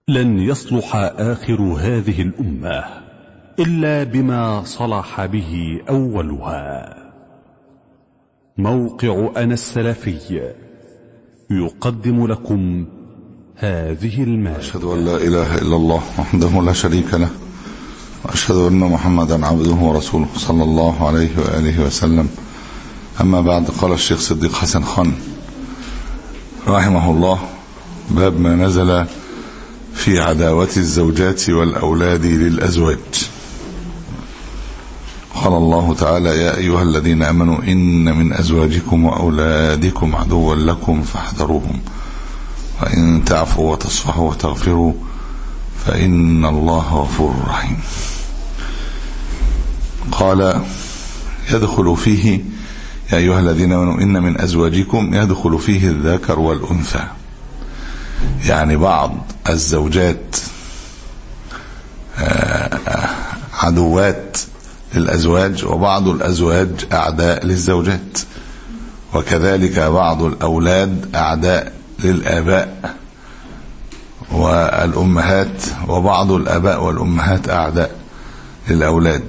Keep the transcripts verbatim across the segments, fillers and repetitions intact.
لن يصلح آخر هذه الأمة إلا بما صلح به أولها. موقع أنا السلفي يقدم لكم هذه المادة. أشهد أن لا إله إلا الله وحده لا شريك له، وأشهد أن محمدا عبده ورسوله صلى الله عليه وآله وسلم. أما بعد، قال الشيخ صديق حسن خان رحمه الله: باب ما نزل في عداوة الزوجات والأولاد للأزواج. قال الله تعالى: يا أيها الذين آمنوا إن من أزواجكم وأولادكم عدوا لكم فاحذروهم وإن تعفوا وتصفحوا وتغفروا فإن الله غفور رحيم. قال: يدخل فيه يا أيها الذين آمنوا إن من أزواجكم، يدخل فيه الذكر والأنثى، يعني بعض الزوجات عدوات للأزواج، وبعض الأزواج أعداء للزوجات، وكذلك بعض الأولاد أعداء للآباء والأمهات، وبعض الآباء والأمهات أعداء للأولاد،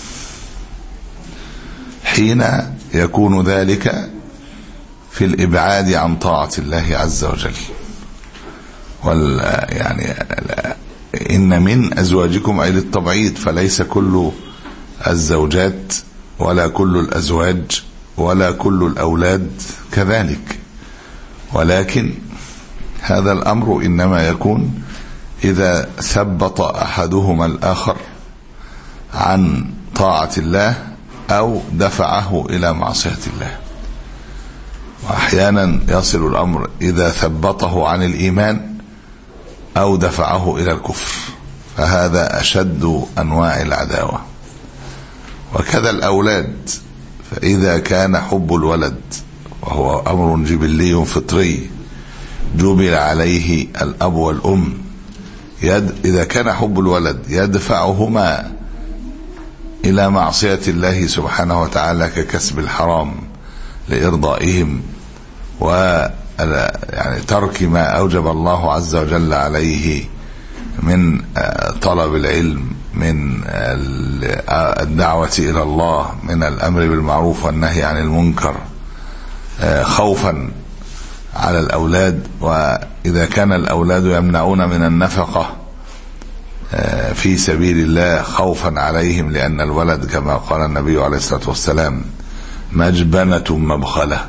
حين يكون ذلك في الإبعاد عن طاعة الله عز وجل. وال يعني إن من أزواجكم أي للتبعيد، فليس كل الزوجات ولا كل الأزواج ولا كل الأولاد كذلك، ولكن هذا الأمر إنما يكون إذا ثبط أحدهما الآخر عن طاعة الله أو دفعه إلى معصية الله. وأحيانا يصل الأمر إذا ثبطه عن الإيمان أو دفعه إلى الكفر، فهذا أشد أنواع العداوة. وكذا الأولاد، فإذا كان حب الولد، وهو أمر جبلي فطري جبل عليه الأب والأم، يد إذا كان حب الولد يدفعهما إلى معصية الله سبحانه وتعالى ككسب الحرام لإرضائهم، و يعني ترك ما أوجب الله عز وجل عليه من طلب العلم، من الدعوة إلى الله، من الأمر بالمعروف والنهي عن المنكر، خوفا على الأولاد. وإذا كان الأولاد يمنعون من النفقة في سبيل الله خوفا عليهم، لأن الولد كما قال النبي عليه الصلاة والسلام مجبنة مبخلة،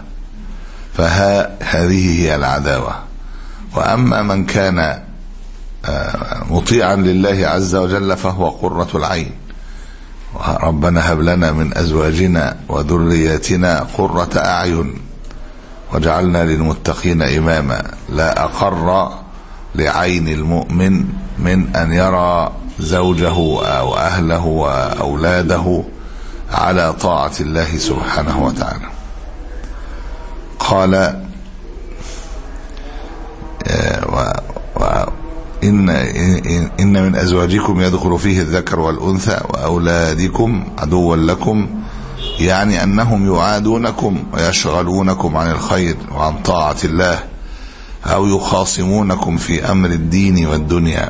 فهذه هي العداوة. وأما من كان مطيعا لله عز وجل فهو قرة العين. ربنا هب لنا من أزواجنا وذرياتنا قرة أعين وجعلنا للمتقين إماما. لا أقر لعين المؤمن من أن يرى زوجه أو أهله وأولاده على طاعة الله سبحانه وتعالى. قال: و إن, إن من أزواجكم يدخل فيه الذكر والأنثى وأولادكم عدوا لكم، يعني أنهم يعادونكم ويشغلونكم عن الخير وعن طاعة الله، أو يخاصمونكم في أمر الدين والدنيا.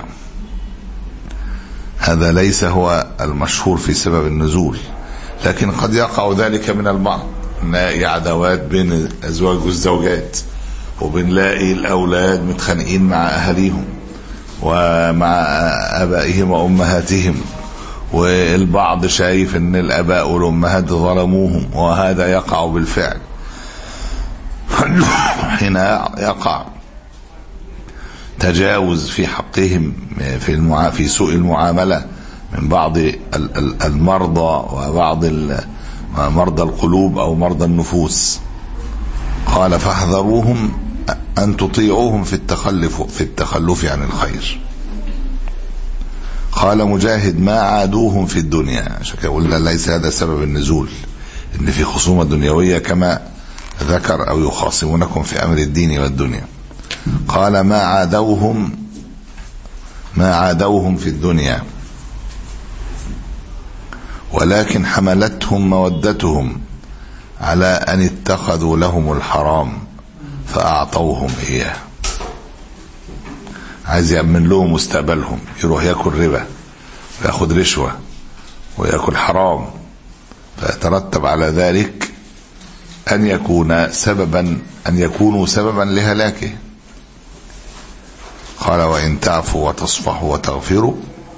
هذا ليس هو المشهور في سبب النزول، لكن قد يقع ذلك من البعض. نلاقي عداوات بين الأزواج والزوجات، وبنلاقي الأولاد متخانقين مع أهاليهم ومع آبائهم وأمهاتهم، والبعض شايف أن الآباء والأمهات ظلموهم، وهذا يقع بالفعل. حين يقع تجاوز في حقهم في المعا... في سوء المعاملة من بعض المرضى وبعض مرضى القلوب أو مرضى النفوس، قال: فاحذروهم أن تطيعوهم في التخلف في التخلف عن الخير. قال مجاهد: ما عادوهم في الدنيا. عشان كده قلنا ليس هذا سبب النزول، إن في خصومة دنيوية كما ذكر، أو يخاصمونكم في أمر الدين والدنيا. قال: ما عادوهم ما عادوهم في الدنيا، ولكن حملتهم مودتهم على أن اتخذوا لهم الحرام فأعطوهم إياه. عايز يأمن لهم مستقبلهم، يروح ياكل ربا وياخد رشوة وياكل حرام، فيترتب على ذلك أن يكون سببا أن يكونوا سببا لهلاكه. قال وإن تعفوا وتصفحوا وتغفروا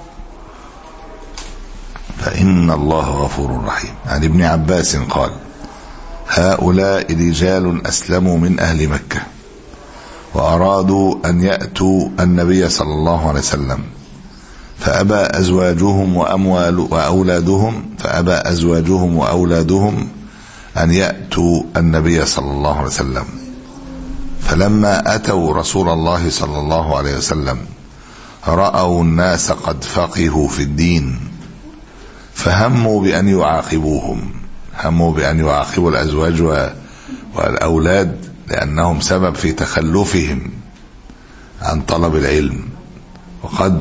فإن الله غفور رحيم. عن ابن عباس قال هؤلاء رجال أسلموا من أهل مكة وأرادوا أن يأتوا النبي صلى الله عليه وسلم فأبى أزواجهم وأموال وأولادهم فأبى أزواجهم وأولادهم أن يأتوا النبي صلى الله عليه وسلم، فلما أتوا رسول الله صلى الله عليه وسلم رأوا الناس قد فقهوا في الدين فهموا بأن يعاقبوهم، هموا بأن يعاقبوا الأزواج والأولاد لأنهم سبب في تخلفهم عن طلب العلم، وقد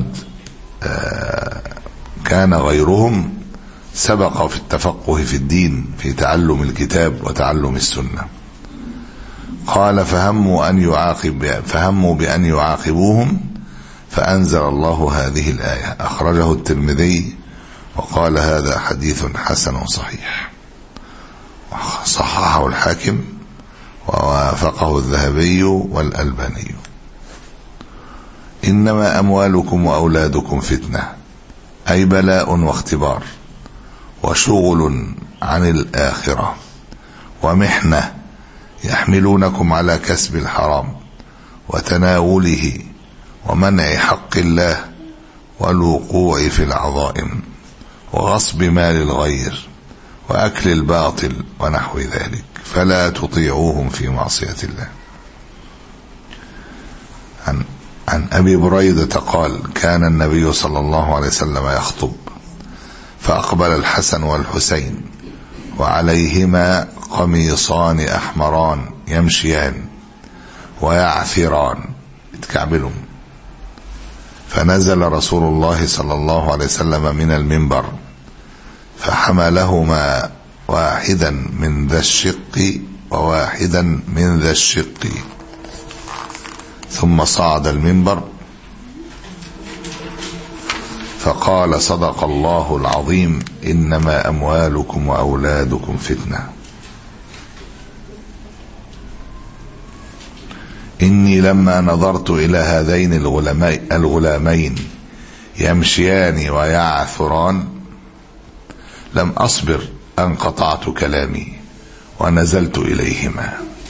كان غيرهم سبق في التفقه في الدين في تعلم الكتاب وتعلم السنة. قال فهموا أن يعاقب فهموا بأن يعاقبوهم فأنزل الله هذه الآية. أخرجه الترمذي وقال هذا حديث حسن صحيح، صححه الحاكم ووافقه الذهبي والألباني. إنما أموالكم وأولادكم فتنة، أي بلاء واختبار وشغل عن الآخرة ومحنة يحملونكم على كسب الحرام وتناوله ومنع حق الله والوقوع في العظائم وغصب مال الغير وأكل الباطل ونحو ذلك، فلا تطيعوهم في معصية الله. عن, عن أبي بريدة قال كان النبي صلى الله عليه وسلم يخطب فأقبل الحسن والحسين وعليهما قميصان أحمران يمشيان ويعثران يتكعبلهم، فنزل رسول الله صلى الله عليه وسلم من المنبر فحملهما واحدا من ذا الشق وواحدا من ذا الشق، ثم صعد المنبر فقال صدق الله العظيم إنما أموالكم وأولادكم فتنة. إني لما نظرت إلى هذين الغلامين يمشيان ويعثران لم أصبر أن قطعت كلامي ونزلت إليهما.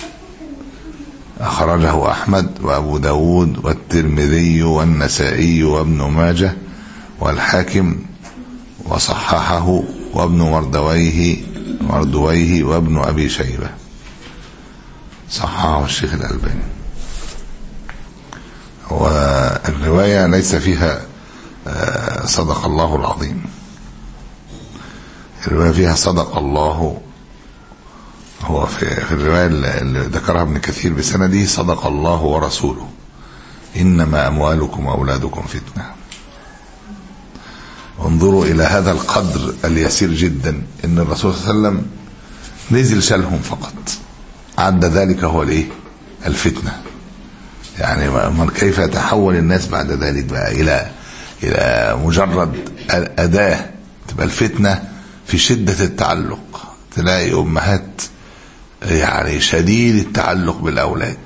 أخرجه أحمد وأبو داود والترمذي والنسائي وابن ماجه والحاكم وصححه وابن مردويه مردويه وابن أبي شيبة، صححه الشيخ الألباني. والرواية ليس فيها صدق الله العظيم، الرواية فيها صدق الله، هو في, في الرواية اللي ذكرها ابن كثير بسنده صدق الله ورسوله إنما أموالكم وأولادكم فتنة. انظروا إلى هذا القدر اليسير جدا، إن الرسول صلى الله عليه وسلم نزل شالهم فقط، عد ذلك هو الايه الفتنة. يعني من كيف يتحول الناس بعد ذلك بقى إلى إلى مجرد أداة، تبقى الفتنة في شدة التعلق، تلاقي أمهات يعني شديد التعلق بالأولاد،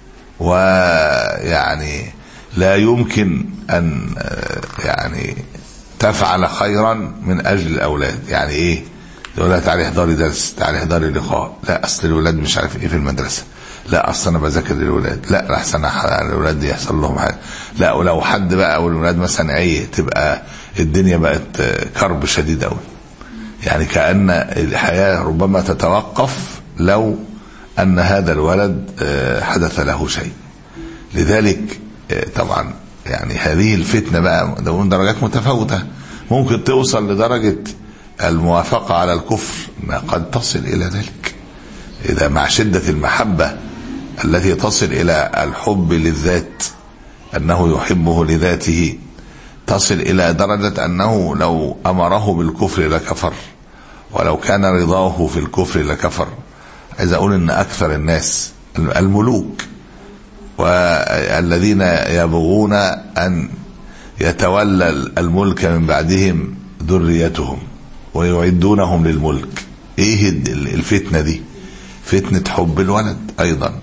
ويعني لا يمكن أن يعني تفعل خيرا من أجل الأولاد. يعني إيه؟ يقول لها تعالي احضري درس، تعالي احضري لقاء، لا أصل الأولاد مش عارف إيه في المدرسة، لا أصل أنا بذاكر للأولاد، لا أحسن الأولاد يحصل لهم حاجة، لا ولو حد بقى أو الأولاد مثلا عيه تبقى الدنيا بقت كرب شديد أوي. يعني كأن الحياة ربما تتوقف لو أن هذا الولد حدث له شيء. لذلك طبعا يعني هذه الفتنة بقى من درجات متفاوتة، ممكن توصل لدرجة الموافقة على الكفر، ما قد تصل إلى ذلك إذا مع شدة المحبة التي تصل إلى الحب للذات، أنه يحبه لذاته، تصل إلى درجة أنه لو أمره بالكفر لكفر، ولو كان رضاه في الكفر لكفر. عايز أقول أن أكثر الناس الملوك والذين يبغون أن يتولى الملك من بعدهم ذريتهم ويعدونهم للملك. ايه الفتنة دي؟ فتنة حب الولد ايضا.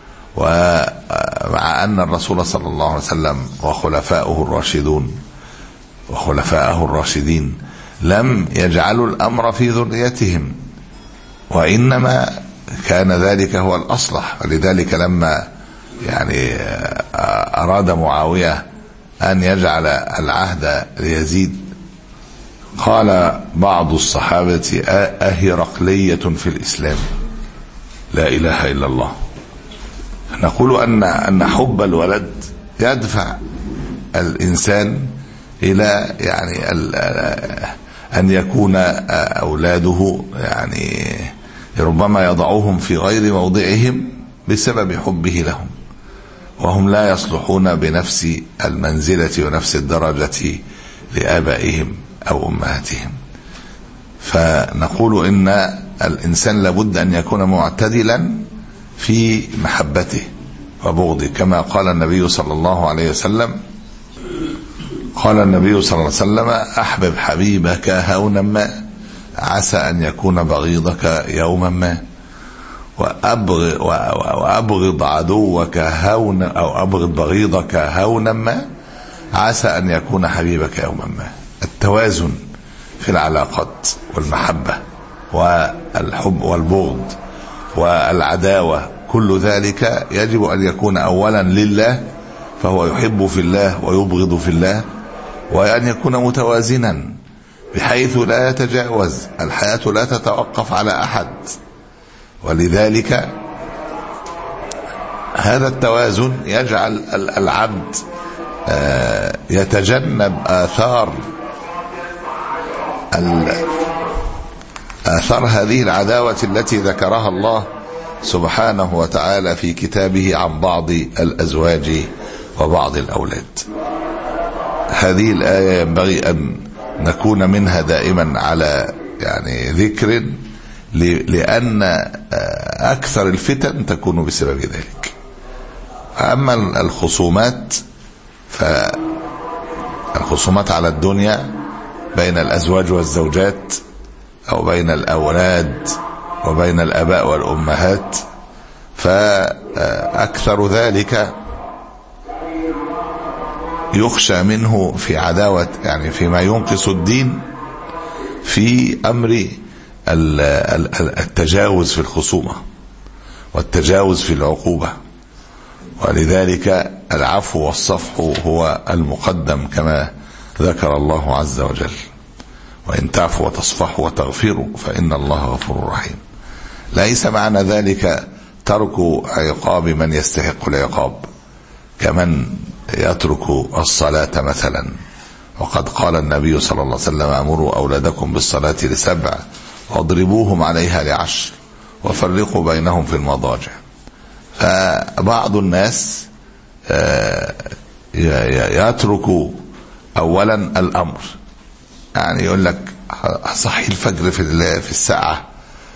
ومع ان الرسول صلى الله عليه وسلم وخلفاؤه الراشدون وخلفاءه الراشدين لم يجعلوا الامر في ذريتهم، وانما كان ذلك هو الاصلح. ولذلك لما يعني اراد معاوية ان يجعل العهد ليزيد قال بعض الصحابة أهرقلية في الإسلام؟ لا إله إلا الله. نقول أن أن حب الولد يدفع الإنسان إلى يعني أن يكون أولاده يعني ربما يضعوهم في غير موضعهم بسبب حبه لهم، وهم لا يصلحون بنفس المنزلة ونفس الدرجة لآبائهم أو أمهاتهم. فنقول إن الإنسان لابد أن يكون معتدلا في محبته وبغضه، كما قال النبي صلى الله عليه وسلم قال النبي صلى الله عليه وسلم أحبب حبيبك هونا ما عسى أن يكون بغيضك يوما ما، وأبغض عدوك هونا أو أبغض بغيضك هونا ما عسى أن يكون حبيبك يوما ما. التوازن في العلاقات والمحبة والحب والبغض والعداوة، كل ذلك يجب أن يكون أولا لله، فهو يحب في الله ويبغض في الله، وأن يكون متوازنا بحيث لا يتجاوز. الحياة لا تتوقف على أحد، ولذلك هذا التوازن يجعل العبد يتجنب آثار آثار هذه العداوة التي ذكرها الله سبحانه وتعالى في كتابه عن بعض الأزواج وبعض الأولاد. هذه الآية ينبغي أن نكون منها دائما على يعني ذكر، لأن أكثر الفتن تكون بسبب ذلك. أما الخصومات فالخصومات على الدنيا بين الأزواج والزوجات، أو بين الأولاد وبين الآباء والأمهات، فأكثر ذلك يخشى منه في عداوة يعني فيما ينقص الدين في أمر التجاوز في الخصومة والتجاوز في العقوبة. ولذلك العفو والصفح هو المقدم كما ذكر الله عز وجل: وإن تعفوا وتصفحوا وتغفروا فإن الله غفور رحيم. ليس معنى ذلك ترك عقاب من يستحق العقاب، كمن يترك الصلاة مثلا، وقد قال النبي صلى الله عليه وسلم: أمروا أولادكم بالصلاة لسبع واضربوهم عليها لعشر وفرقوا بينهم في المضاجع. فبعض الناس يترك أولا الأمر، يعني يقول لك صحي الفجر في في الساعة،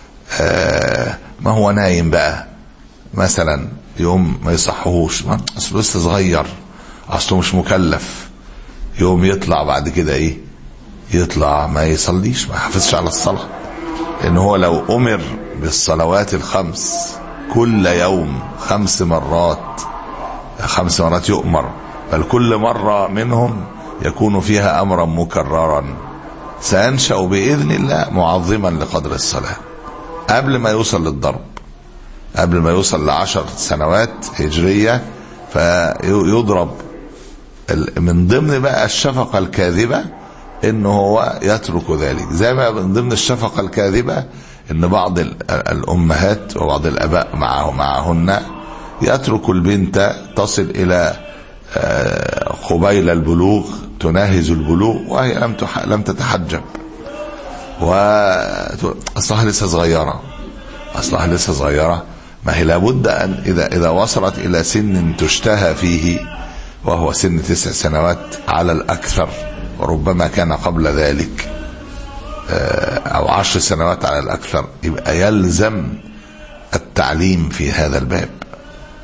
ما هو نايم بقى مثلا، يوم ما يصحوش، أصله لسه صغير، أصله مش مكلف، يوم يطلع بعد كده إيه، يطلع ما يصليش، ما يحافظش على الصلاة. لأن هو لو أمر بالصلوات الخمس كل يوم خمس مرات خمس مرات يؤمر، بل كل مرة منهم يكون فيها أمرا مكررا، سينشأ بإذن الله معظما لقدر الصلاة قبل ما يوصل للضرب، قبل ما يوصل لعشر سنوات هجرية فيضرب. من ضمن بقى الشفقة الكاذبة إنه هو يترك ذلك، زي ما من ضمن الشفقة الكاذبة إن بعض الأمهات وبعض الآباء معه معهن يترك البنت تصل إلى قبيل البلوغ، تناهز البلوغ وهي لم لم تتحجب، وأصلها لسه صغيرة، أصلها لسه صغيرة. ما هي لابد أن إذا إذا وصلت إلى سن تشتهى فيه، وهو سن تسع سنوات على الأكثر، وربما كان قبل ذلك أو عشر سنوات على الأكثر، يبقى يلزم التعليم في هذا الباب.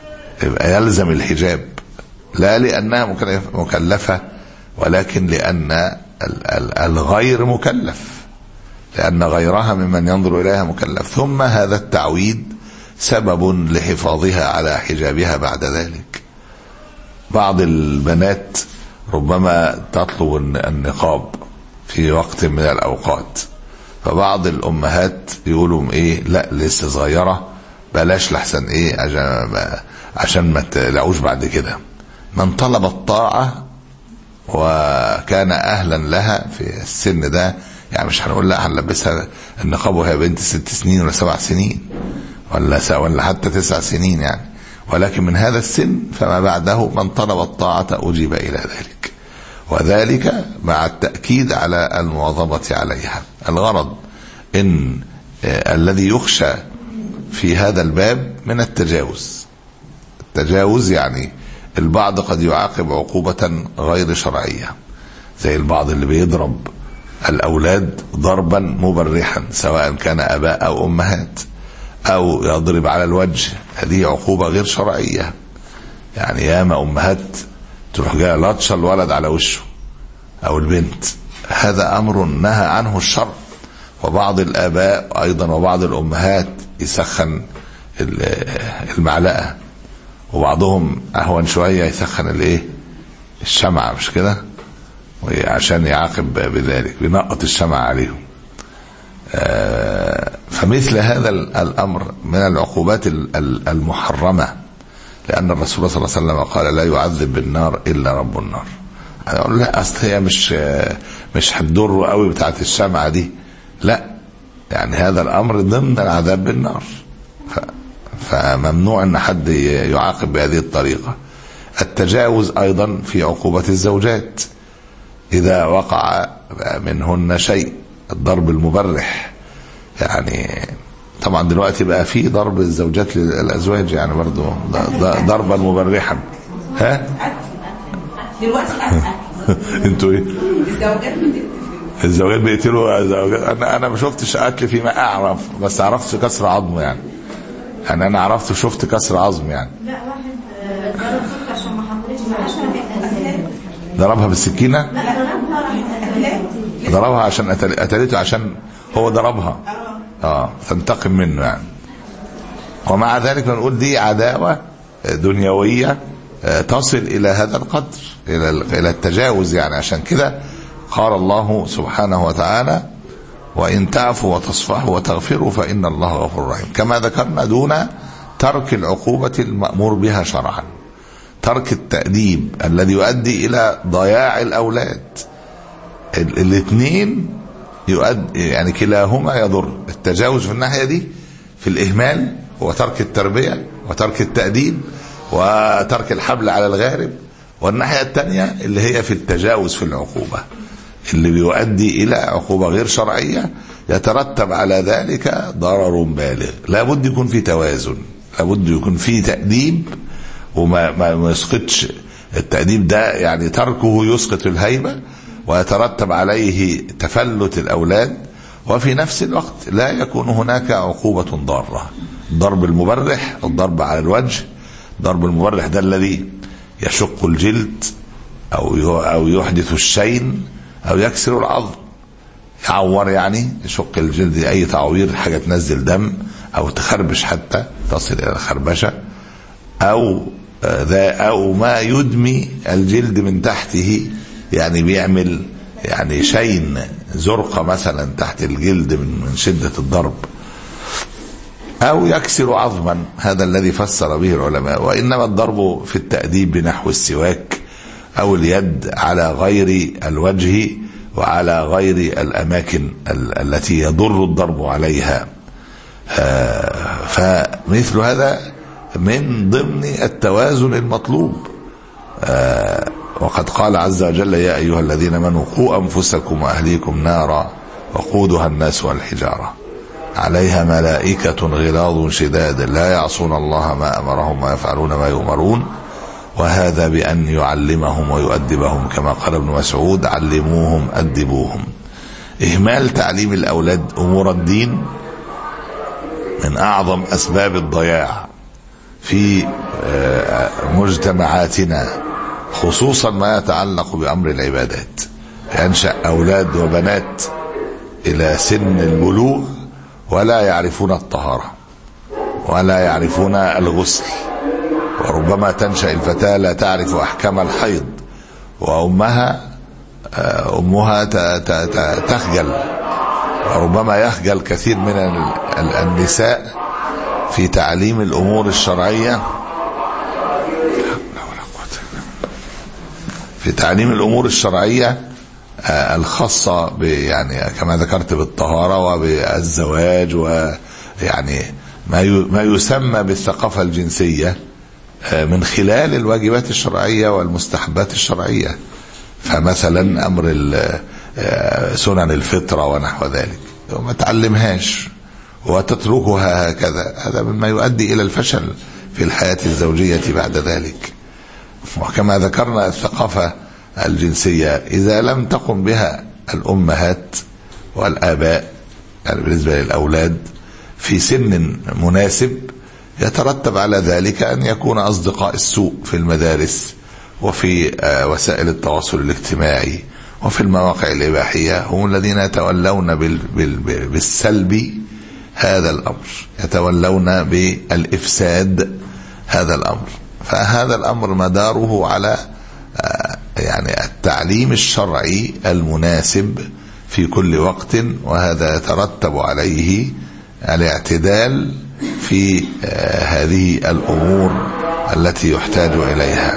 يبقى يلزم الحجاب، لا لأنها مكلفة ولكن لأن الغير مكلف، لأن غيرها ممن ينظر إليها مكلف. ثم هذا التعويد سبب لحفاظها على حجابها بعد ذلك. بعض البنات ربما تطلب النقاب في وقت من الأوقات، فبعض الأمهات يقولوا إيه لا لسه صغيرة بلاش لحسن إيه عشان ما تلاقوش بعد كده. من طلب الطاعة وكان أهلا لها في السن ده، يعني مش هنقول لا هنلبسها النقاب وهي بنت ست سنين ولا سبع سنين ولا ولا حتى تسع سنين يعني، ولكن من هذا السن فما بعده من طلب الطاعة أجيب إلى ذلك، وذلك مع التأكيد على المواظبة عليها. الغرض إن الذي يخشى في هذا الباب من التجاوز. التجاوز يعني البعض قد يعاقب عقوبة غير شرعية، زي البعض اللي بيضرب الأولاد ضربا مبرحا سواء كان أباء أو أمهات، أو يضرب على الوجه، هذه عقوبة غير شرعية. يعني ياما أمهات تروح جايه لطشه الولد على وشه أو البنت، هذا أمر نهى عنه الشرع. وبعض الآباء أيضا وبعض الأمهات يسخن المعلقة، وبعضهم أهون شوية يسخن الايه الشمعة، مش كده؟ عشان يعاقب بذلك بينقط الشمعة عليهم. فمثل هذا الأمر من العقوبات المحرمة، لأن الرسول صلى الله عليه وسلم قال لا يعذب بالنار إلا رب النار. أنا أقول لا أصل هي مش مش هتضر قوي بتاعت الشمعة دي، لا، يعني هذا الأمر ضمن العذاب بالنار، فممنوع أن حد يعاقب بهذه الطريقة. التجاوز أيضا في عقوبة الزوجات إذا وقع منهن شيء، الضرب المبرح، يعني طبعا دلوقتي بقى في ضرب الزوجات للأزواج يعني برضو ضربا مبرحا. ها دلوقتي انتوا ايه الزوجات الزوجات بيقتلوا الزوجات؟ انا انا ما شفتش قتل فيما اعرف، بس عرفت كسر عظم يعني يعني انا عرفت وشفت كسر عظم يعني. لا واحد ضرب زوجته عشان ما حطتش ضربها بالسكينه؟ لا ضربها ضربها عشان قتلته، عشان هو ضربها اه تنتقم منه يعني. ومع ذلك بنقول دي عداوه دنيويه تصل الى هذا القدر، الى الى التجاوز يعني. عشان كده قال الله سبحانه وتعالى وإن تعفوا وتصفحوا وتغفروا فإن الله غفور رحيم، كما ذكرنا دون ترك العقوبة المأمور بها شرعا. ترك التأديب الذي يؤدي إلى ضياع الأولاد، الاثنين يؤدي يعني كلاهما يضر. التجاوز في الناحية دي في الإهمال وترك التربية وترك التأديب وترك الحبل على الغارب، والناحية الثانية اللي هي في التجاوز في العقوبة اللي بيؤدي إلى عقوبة غير شرعية يترتب على ذلك ضرر بالغ. لابد يكون في توازن، لابد يكون في تأديب وما ما يسقطش التأديب ده، يعني تركه يسقط الهيبة ويترتب عليه تفلت الأولاد، وفي نفس الوقت لا يكون هناك عقوبة ضارة. الضرب المبرح، الضرب على الوجه، ضرب المبرح ده الذي يشق الجلد أو أو يحدث الشين أو يكسر العظم، يعور يعني يشق الجلد، أي تعوير، حاجة تنزل دم أو تخربش حتى تصل إلى الخربشة، أو ذا أو ما يدمي الجلد من تحته، يعني بيعمل يعني شين زرقة مثلا تحت الجلد من شدة الضرب، أو يكسر عظما، هذا الذي فسر به العلماء. وإنما الضرب في التأديب بنحو السواك أو اليد على غير الوجه وعلى غير الأماكن التي يضر الضرب عليها، فمثل هذا من ضمن التوازن المطلوب. وقد قال عز وجل يا أيها الذين آمنوا قوا أنفسكم وأهليكم نارا وقودها الناس والحجارة عليها ملائكة غلاظ شداد لا يعصون الله ما أمرهم ويفعلون ما يؤمرون، وهذا بأن يعلمهم ويؤدبهم، كما قال ابن مسعود علموهم أدبوهم. إهمال تعليم الأولاد أمور الدين من أعظم أسباب الضياع في مجتمعاتنا، خصوصا ما يتعلق بأمر العبادات. ينشأ أولاد وبنات إلى سن البلوغ ولا يعرفون الطهارة ولا يعرفون الغسل، وربما تنشأ الفتاة لا تعرف أحكام الحيض، وأمها أمها تخجل، وربما يخجل كثير من النساء في تعليم الأمور الشرعية في تعليم الأمور الشرعية الخاصة يعني كما ذكرت بالطهارة وبالزواج، ويعني ما يسمى بالثقافة الجنسية من خلال الواجبات الشرعية والمستحبات الشرعية. فمثلا أمر سنن الفطرة ونحو ذلك وما تعلمهاش وتتركها هكذا، هذا مما يؤدي إلى الفشل في الحياة الزوجية بعد ذلك. وكما ذكرنا الثقافة الجنسية إذا لم تقم بها الأمهات والآباء يعني بالنسبة للأولاد في سن مناسب، يترتب على ذلك أن يكون أصدقاء السوء في المدارس وفي وسائل التواصل الاجتماعي وفي المواقع الإباحية هم الذين يتولون بالسلب هذا الأمر، يتولون بالإفساد هذا الأمر. فهذا الأمر مداره على يعني التعليم الشرعي المناسب في كل وقت، وهذا يترتب عليه الاعتدال في هذه الأمور التي يحتاج إليها.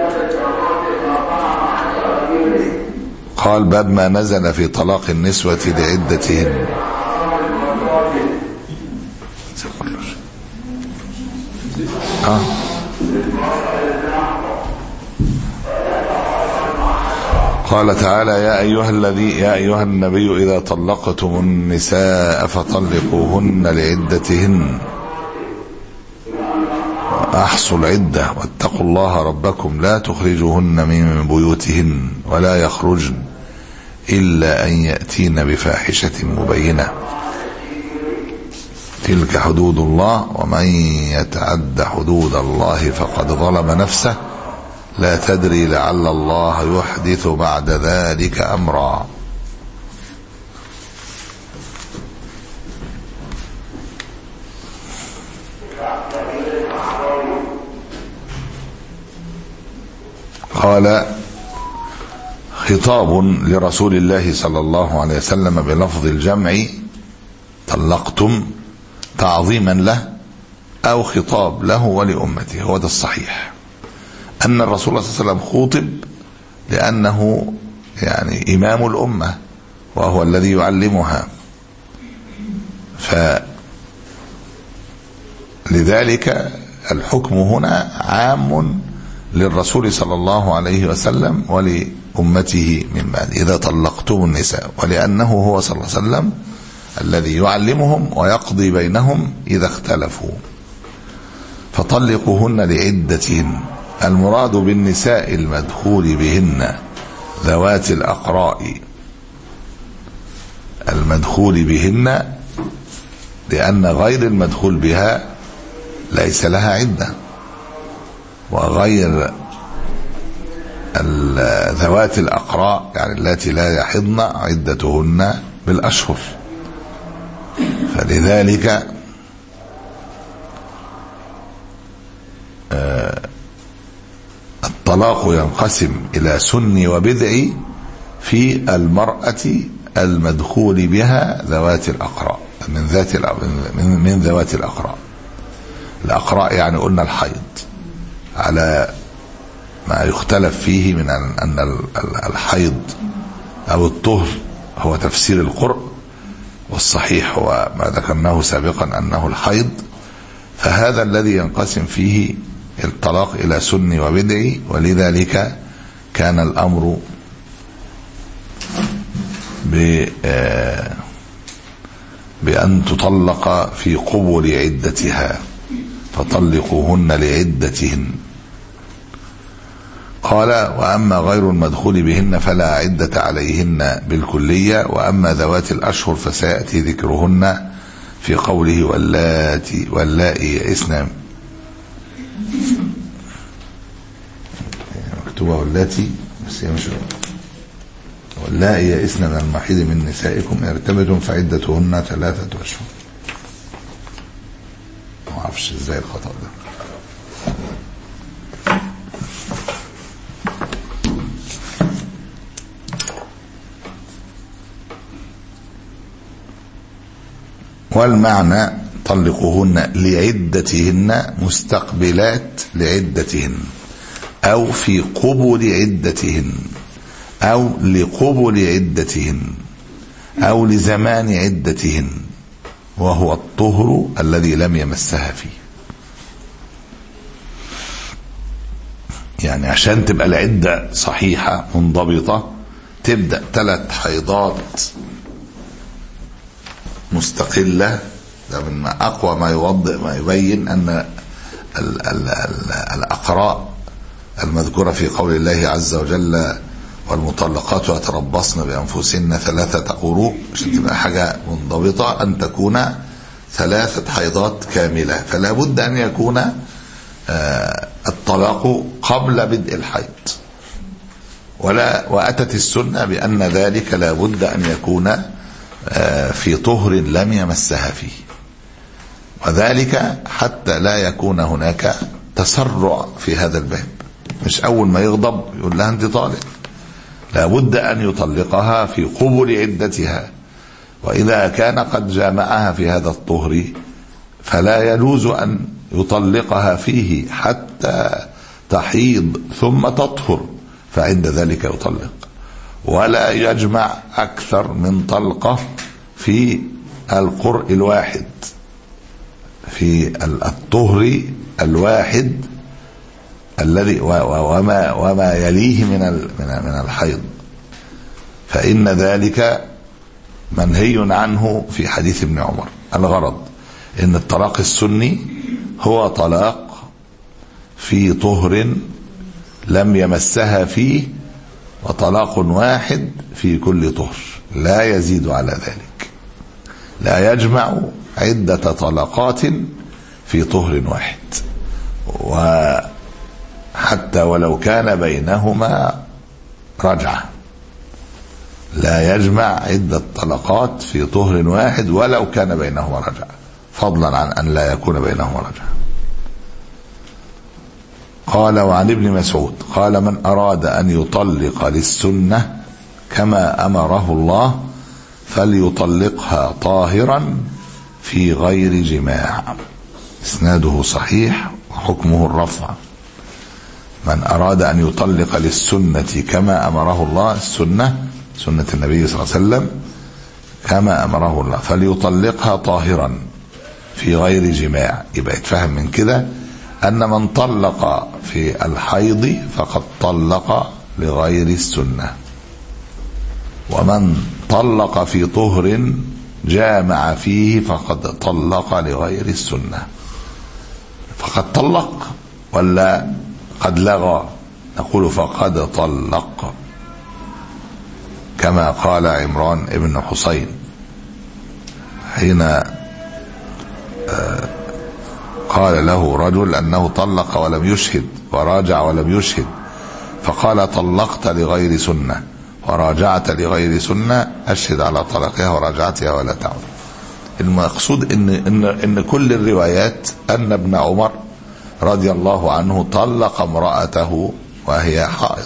قال باب ما نزل في طلاق النسوة لعدتهن. آه. قال تعالى يا أيها الذي يا أيها النبي إذا طلقتم النساء فطلقوهن لعدتهن وأحصوا العدة واتقوا الله ربكم لا تخرجوهن من بيوتهن ولا يخرجن إلا أن يأتين بفاحشة مبينة تلك حدود الله ومن يتعد حدود الله فقد ظلم نفسه لا تدري لعل الله يحدث بعد ذلك أمرا. قال خطاب لرسول الله صلى الله عليه وسلم بلفظ الجمع طلقتم تعظيما له أو خطاب له ولأمته، هو ده الصحيح أن الرسول صلى الله عليه وسلم خوطب لأنه يعني إمام الأمة وهو الذي يعلمها، فلذلك الحكم هنا عام للرسول صلى الله عليه وسلم ولأمته من بعد إذا طلقتم النساء، ولأنه هو صلى الله عليه وسلم الذي يعلمهم ويقضي بينهم إذا اختلفوا. فطلقوهن لعدتهن، المراد بالنساء المدخول بهن ذوات الأقراء، المدخول بهن لأن غير المدخول بها ليس لها عدة، وغير ذوات الأقراء يعني التي لا يحضن عدتهن بالأشهر. فلذلك الطلاق ينقسم إلى سني وبدعي في المرأة المدخول بها ذوات الأقراء من ذات من, من ذوات الأقراء. الأقراء يعني قلنا الحيض على ما يختلف فيه من أن الحيض أو الطهر هو تفسير القرء، والصحيح هو ما ذكرناه سابقا أنه الحيض. فهذا الذي ينقسم فيه الطلاق إلى سني وبدعي، ولذلك كان الأمر بأن تطلق في قبل عدتها فطلقوهن لعدتهن. قال وأما غير المدخول بهن فلا عدة عليهن بالكلية، وأما ذوات الأشهر فسيأتي ذكرهن في قوله واللاتي واللائي يئسن مكتوبة واللاتي، بس هي مش واللائي يئسن من المحيض من نسائكم إن ارتبتم فعدتهن ثلاثة أشهر. ما اعرفش ازاي الخطأ ده. والمعنى طلقوهن لعدتهن مستقبلات لعدتهن أو في قبل عدتهن أو لقبل عدتهن أو لزمان عدتهن، وهو الطهر الذي لم يمسها فيه. يعني عشان تبقى العدة صحيحة منضبطة تبدأ ثلاث حيضات مستقلة. ده من أقوى ما يوضح ما يبين أن ال ال ال الأقراء المذكورة في قول الله عز وجل والمطلقات يتربصن بأنفسهن ثلاثة قروء، عشان تبقى حاجة منضبطة أن تكون ثلاثة حيضات كاملة، فلا بد أن يكون الطلاق قبل بدء الحيض. ولا وأتت السنة بأن ذلك لا بد أن يكون في طهر لم يمسها فيه، وذلك حتى لا يكون هناك تسرع في هذا الباب. مش أول ما يغضب يقول لها أنت طالق، لا بد أن يطلقها في قبل عدتها. وإذا كان قد جامعها في هذا الطهر فلا يجوز أن يطلقها فيه حتى تحيض ثم تطهر، فعند ذلك يطلق. ولا يجمع أكثر من طلقة في القرء الواحد، في الطهر الواحد الذي وما وما يليه من من الحيض، فإن ذلك منهي عنه في حديث ابن عمر. الغرض إن الطلاق السني هو طلاق في طهر لم يمسها فيه، وطلاق واحد في كل طهر لا يزيد على ذلك، لا يجمع عدة طلقات في طهر واحد، وحتى ولو كان بينهما رجعة لا يجمع عدة طلقات في طهر واحد ولو كان بينهما رجعة، فضلا عن أن لا يكون بينهما رجعة. قال وعن ابن مسعود قال من أراد أن يطلق للسنة كما أمره الله فليطلقها طاهرا في غير جماع. اسناده صحيح وحكمه الرفع. من أراد أن يطلق للسنة كما أمره الله، السنة سنة النبي صلى الله عليه وسلم كما أمره الله، فليطلقها طاهرا في غير جماع. يبقى يتفهم من كده أن من طلق في الحيض فقد طلق لغير السنة، ومن طلق في طهر جامع فيه فقد طلق لغير السنة. فقد طلق ولا قد لغى؟ نقول فقد طلق، كما قال عمران ابن حسين حين قال له رجل أنه طلق ولم يشهد وراجع ولم يشهد، فقال طلقت لغير سنة وراجعت لغير سنة، أشهد على طلاقها وراجعتها ولا تعود. المقصود إن, إن, إن كل الروايات أن ابن عمر رضي الله عنه طلق امرأته وهي حائض،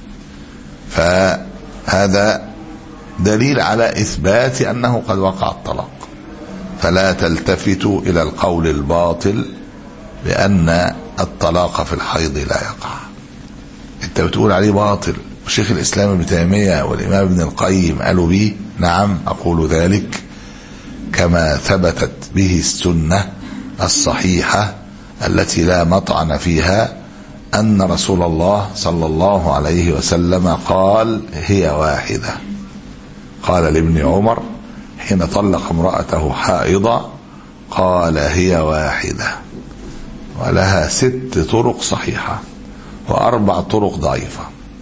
فهذا دليل على إثبات أنه قد وقع الطلاق. فلا تلتفتوا إلى القول الباطل بأن الطلاق في الحيض لا يقع. انت بتقول عليه باطل، وشيخ الإسلام ابن تيمية والإمام ابن القيم قالوا به. نعم أقول ذلك كما ثبتت به السنة الصحيحة التي لا مطعن فيها أن رسول الله صلى الله عليه وسلم قال هي واحدة. قال لابن عمر حين طلق امرأته حائضة قال هي واحدة، ولها ست طرق صحيحة وأربع طرق ضعيفة.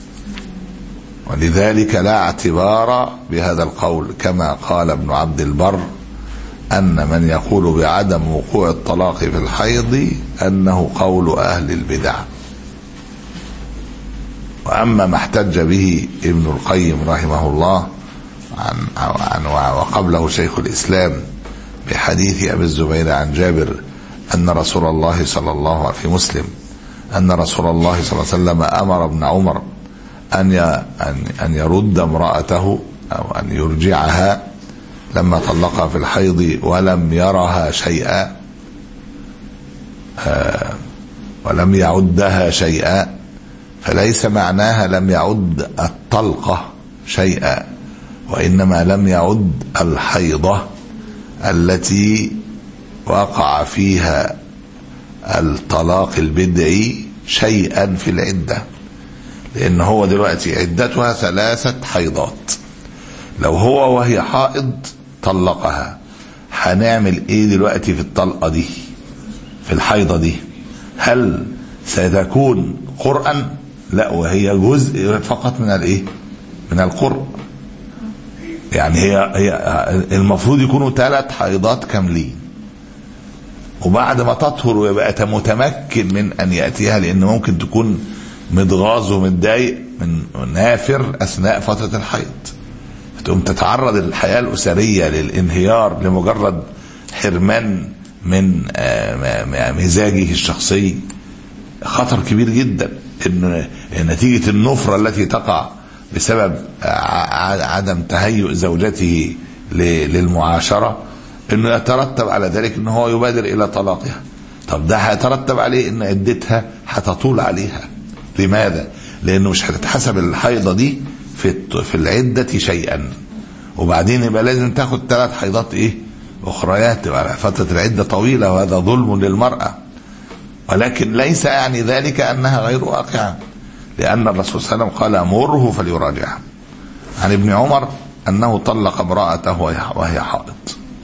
ولذلك لا اعتبار بهذا القول، كما قال ابن عبد البر أن من يقول بعدم وقوع الطلاق في الحيض أنه قول أهل البدع. وأما ما احتج به ابن القيم رحمه الله عن, عن وقبله شيخ الإسلام بحديث أبي الزبير عن جابر أن رسول الله صلى الله عليه وسلم في مسلم أن رسول الله صلى الله عليه وسلم أمر ابن عمر أن أن يرد امرأته أو أن يرجعها لما طلقها في الحيض ولم يرها شيئا ولم يعدها شيئا، فليس معناها لم يعد الطلقة شيئا، وإنما لم يعد الحيضة التي وقع فيها الطلاق البدعي شيئا في العدة، لأن هو دلوقتي عدتها ثلاثة حيضات. لو هو وهي حائض طلقها، هنعمل ايه دلوقتي في الطلقة دي في الحيضة دي؟ هل ستكون قرآن؟ لا، وهي جزء فقط من الايه من القرء. يعني هي هي المفروض يكونوا ثلاث حيضات كاملين، وبعد ما تطهر ويبقى متمكن من ان ياتيها، لان ممكن تكون متغاظ ومتضايق من نافر اثناء فتره الحيض، فتقوم تتعرض الحياه الاسريه للانهيار لمجرد حرمان من مزاجه الشخصي. خطر كبير جدا ان نتيجه النفره التي تقع بسبب عدم تهيؤ زوجته للمعاشره، انه يترتب على ذلك ان هو يبادر الى طلاقها. طب ده هيترتب عليه ان عدتها هتطول عليها. لماذا؟ لانه مش هتتحسب الحيضه دي في في العده شيئا، وبعدين يبقى لازم تاخد ثلاث حيضات ايه اخريات، على فتره العده طويله، وهذا ظلم للمراه. ولكن ليس يعني ذلك انها غير واقعه، لان الرسول صلى الله عليه وسلم قال مره فليراجعها. عن ابن عمر انه طلق امراته وهي حائض،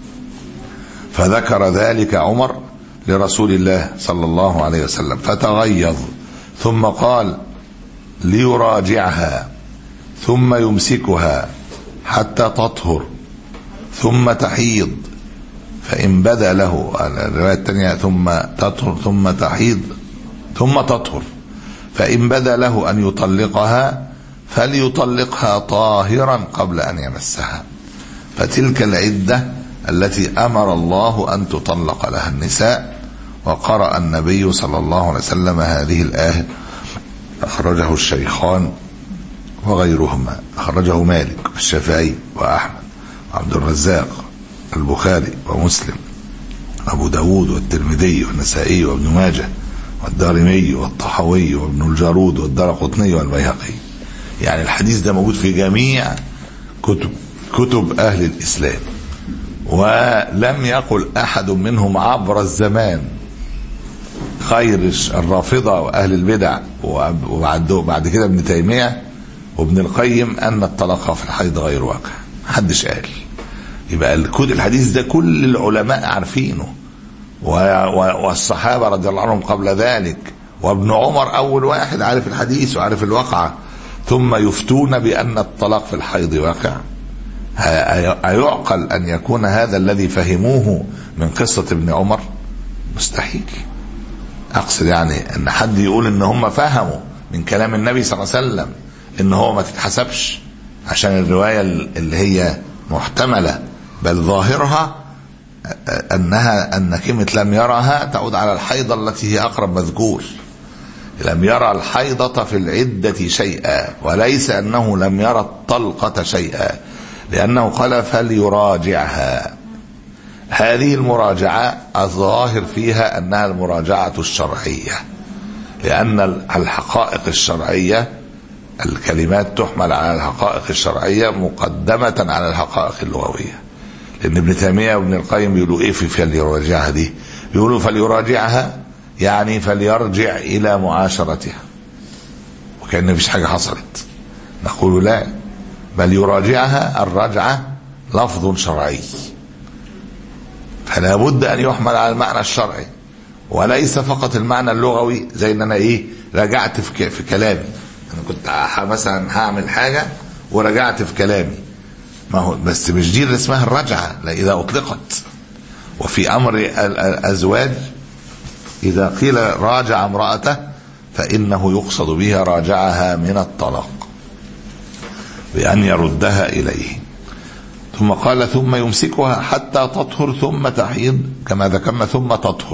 فذكر ذلك عمر لرسول الله صلى الله عليه وسلم فتغيظ، ثم قال ليراجعها ثم يمسكها حتى تطهر ثم تحيض، فإن بدا له الرواية الثانية ثم تطهر ثم تحيض ثم تطهر فإن بدا له أن يطلقها فليطلقها طاهرا قبل أن يمسها. فتلك العدة التي أمر الله أن تطلق لها النساء. وقرأ النبي صلى الله عليه وسلم هذه الآية، أخرجه الشيخان وغيرهما، أخرجه مالك والشافعي وأحمد وعبد الرزاق البخاري ومسلم أبو داود والترمذي والنسائي وابن ماجه والدارمي والطحاوي وابن الجارود والدارقطني والبيهقي. يعني الحديث ده موجود في جميع كتب كتب أهل الإسلام، ولم يقل أحد منهم عبر الزمان خير الرافضة وأهل البدع وبعد بعد كده ابن تيمية وابن القيم أن الطلاق في الحيض غير واقع. محدش قال. يبقى الكود الحديث ده كل العلماء عارفينه، والصحابة رضي الله عنهم قبل ذلك، وابن عمر أول واحد عارف الحديث وعارف الواقع، ثم يفتون بأن الطلاق في الحيض واقع. أيعقل أن يكون هذا الذي فهموه من قصة ابن عمر؟ مستحيل. أقصد يعني أن حد يقول أن هم فهموا من كلام النبي صلى الله عليه وسلم أن هو ما تتحسبش عشان الرواية اللي هي محتملة، بل ظاهرها أنها أن كلمة لم يرها تعود على الحيضة التي هي أقرب مذكور. لم يرى الحيضة في العدة شيئا، وليس أنه لم يرى الطلقة شيئا، لأنه قال فليراجعها. هذه المراجعة الظاهر فيها أنها المراجعة الشرعية، لأن الحقائق الشرعية الكلمات تحمل على الحقائق الشرعية مقدمة على الحقائق اللغوية. لأن ابن تيمية وابن القيم بيقولوا إيه في فليراجعها دي؟ بيقولوا فليراجعها يعني فليرجع إلى معاشرتها، وكأن مفيش حاجة حصلت. نقول لا، بل يراجعها الرجعة لفظ شرعي، فلا بد أن يحمل على المعنى الشرعي وليس فقط المعنى اللغوي، زي ان انا ايه رجعت في, في كلامي. انا كنت مثلا هعمل حاجة ورجعت في كلامي، ما هو بس مش دي اللي اسمها الرجعة لا إذا أطلقت. وفي أمر الأزواج إذا قيل راجع امرأته فإنه يقصد بها راجعها من الطلاق بأن يردها إليه. ثم قال ثم يمسكها حتى تطهر ثم تحيض كما ذكرنا ثم تطهر.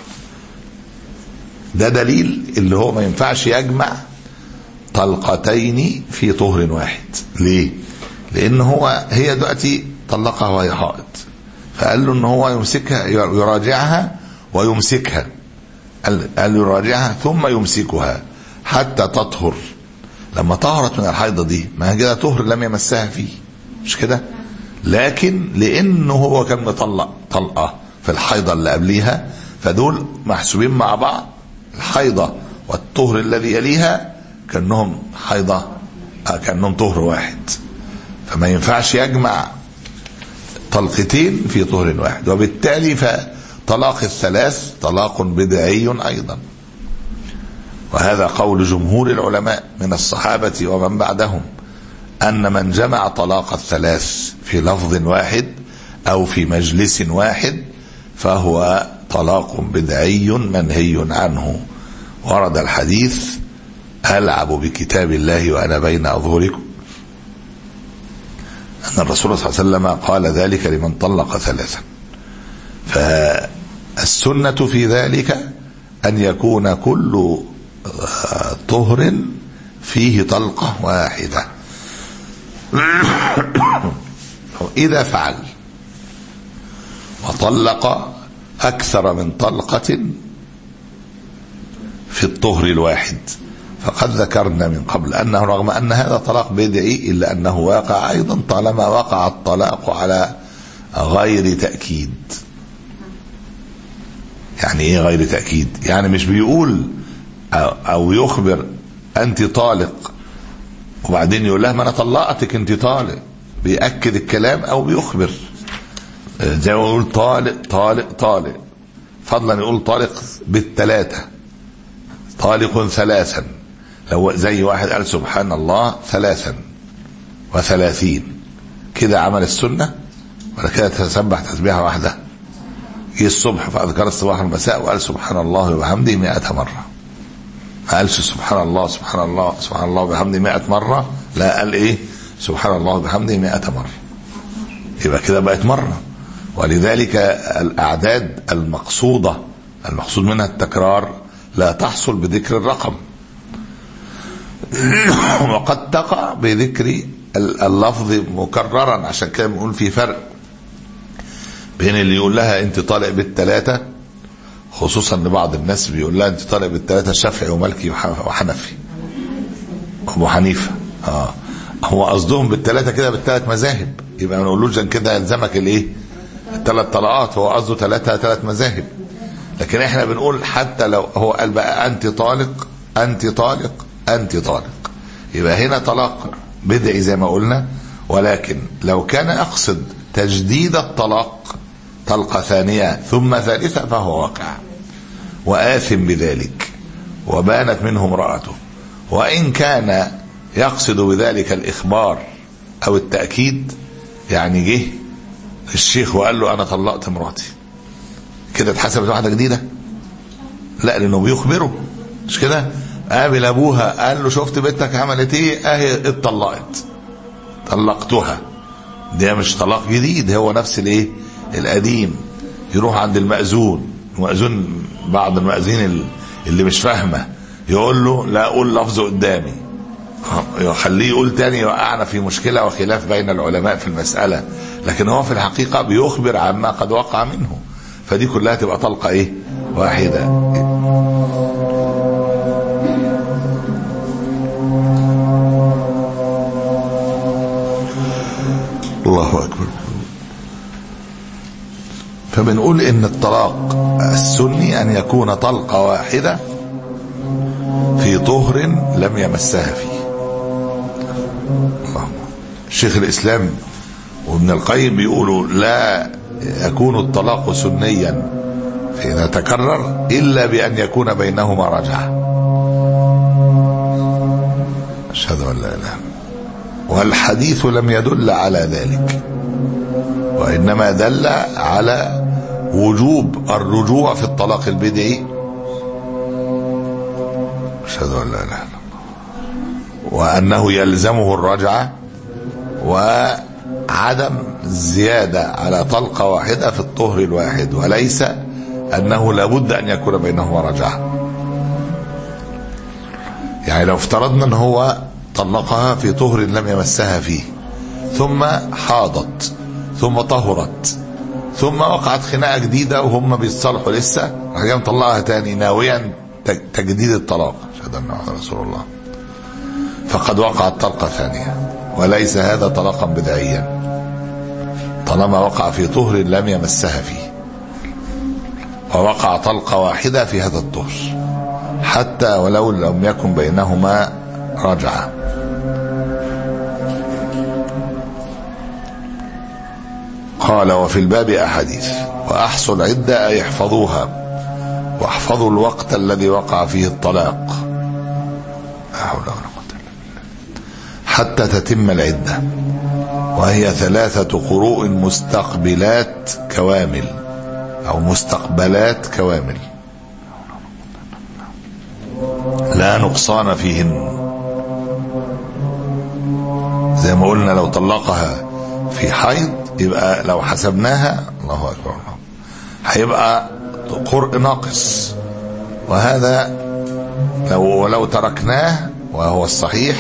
ده دليل اللي هو ما ينفعش يجمع طلقتين في طهر واحد. ليه؟ لأن هو هي دلوقتي طلقها وهي حائض، فقال له ان هو يمسكها يراجعها ويمسكها، قال يراجعها ثم يمسكها حتى تطهر. لما طهرت من الحيضة دي ما هي كده طهر لم يمسها فيه، مش كده؟ لكن لانه هو كان مطلق طلقة في الحيضة اللي قبليها، فدول محسوبين مع بعض، الحيضة والطهر الذي يليها كأنهم حيضة كأنهم طهر واحد، فما ينفعش يجمع طلقتين في طهر واحد. وبالتالي فطلاق الثلاث طلاق بدعي أيضا، وهذا قول جمهور العلماء من الصحابة ومن بعدهم، أن من جمع طلاق الثلاث في لفظ واحد أو في مجلس واحد فهو طلاق بدعي منهي عنه. ورد الحديث ألعب بكتاب الله وأنا بين أظهركم، أن الرسول صلى الله عليه وسلم قال ذلك لمن طلق ثلاثا. فالسنة في ذلك أن يكون كل طهر فيه طلقة واحدة. إذا فعل وطلق أكثر من طلقة في الطهر الواحد فقد ذكرنا من قبل أنه رغم أن هذا طلاق بدعي إلا أنه واقع أيضا طالما وقع الطلاق على غير تأكيد. يعني إيه غير تأكيد؟ يعني مش بيقول أو يخبر أنت طالق وبعدين يقول لها ما أنا طلقتك أنت طالق، بيأكد الكلام أو بيخبر، زي ما يقول طالق طالق طالق، فضلا يقول طالق بالثلاثة، طالق ثلاثا، لو زي واحد قال سبحان الله ثلاثا وثلاثين كده عمل السنة، ولا كده تسبح تسبيحة واحدة؟ جه الصبح فأذكر الصباح والمساء وقال سبحان الله وبحمده مئة مرة، ما قالش سبحان الله سبحان الله سبحان الله وبحمده مئة مرة، لا قال ايه سبحان الله وبحمده مئة مرة، يبقى كده بقت مرة. ولذلك الأعداد المقصودة المقصود منها التكرار لا تحصل بذكر الرقم، وقد تقع بذكر اللفظ مكررا. عشان كده بنقول في فرق بين اللي يقول لها انت طالق بالثلاثة، خصوصا لبعض الناس بيقول لها انت طالق بالثلاثة شافعي ومالكي وحنفي وابو حنيفة، اه هو قصدهم بالثلاثة كده بالثلاث مذاهب، يبقى ما نقولوش كده يلزمك الايه الثلاث طلقات، هو قصده ثلاثة ثلاث مذاهب. لكن احنا بنقول حتى لو هو قال بقى انت طالق انت طالق انت طالق، يبقى هنا طلاق بدعي زي ما قلنا. ولكن لو كان اقصد تجديد الطلاق طلقة ثانية ثم ثالثة فهو واقع وآثم بذلك وبانت منه امرأته. وإن كان يقصد بذلك الإخبار أو التأكيد، يعني جه الشيخ وقال له أنا طلقت مراتي، كده اتحسبت واحدة جديدة؟ لا، لأنه بيخبره، مش كده؟ قابل أبوها قال له شفت بنتك عملت إيه؟ أهي اتطلقت طلقتها، ده مش طلاق جديد، هو نفس الإيه القديم. يروح عند المأذون، المأذون بعض المأذين اللي مش فاهمه يقول له لا أقول لفظه قدامي، يخليه يقول تاني، يوقعنا في مشكلة وخلاف بين العلماء في المسألة. لكن هو في الحقيقة بيخبر عما قد وقع منه، فدي كلها تبقى طلقة ايه واحدة. الله أكبر. فبنقول ان الطلاق السني ان يكون طلقة واحدة في طهر لم يمسها فيه. الشيخ الإسلام وابن القيم بيقولوا لا يكون الطلاق سنيا إذا تكرر إلا بأن يكون بينهما رجعة. أشهد أن لا إله. والحديث لم يدل على ذلك، وإنما دل على وجوب الرجوع في الطلاق البدعي، أشهد أن لا إله إلا الله. وأنه يلزمه الرجعة وعدم الزيادة على طلقة واحدة في الطهر الواحد، وليس أنه لابد أن يكون بينهما رجعة. يعني لو افترضنا أن هو طلقها في طهر لم يمسها فيه، ثم حاضت، ثم طهرت، ثم وقعت خناقة جديدة وهم بيتصالحوا لسه، راح جاي مطلقها تاني ناويا تجديد الطلاق، أشهد أن محمدا رسول الله، فقد وقعت طلقة ثانية، وليس هذا طلاقا بدعيا طالما وقع في طهر لم يمسها فيه، ووقع طلقة واحدة في هذا الطهر حتى ولو لم يكن بينهما رجعة. قال وفي الباب أحاديث: وأحصوا العدة أي احفظوها، واحفظوا الوقت الذي وقع فيه الطلاق، لا حول ولا قوة إلا بالله، حتى تتم العدة، وهي ثلاثة قروء مستقبلات كوامل أو مستقبلات كوامل لا نقصان فيهن. زي ما قلنا لو طلقها في حيض يبقى لو حسبناها الله أكبر هيبقى قرء ناقص، وهذا لو ولو تركناه وهو الصحيح